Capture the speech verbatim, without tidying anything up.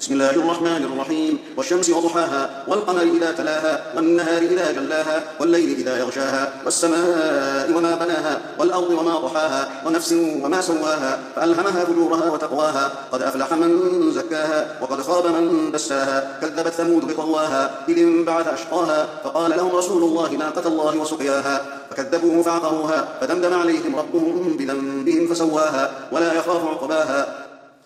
بسم الله الرحمن الرحيم. والشمس وضحاها والقمر إذا تلاها والنهار إذا جلاها والليل إذا يغشاها والسماء وما بناها والأرض وما ضحاها ونفس وما سواها فألهمها فجورها وتقواها قد أفلح من زكاها وقد خاب من دساها كذبت ثمود بطغواها إذ انبعث أشقاها فقال لهم رسول الله ناقة الله وسقياها فكذبوه فعقروها فدمدم عليهم ربهم بذنبهم فسواها ولا يخاف عقباها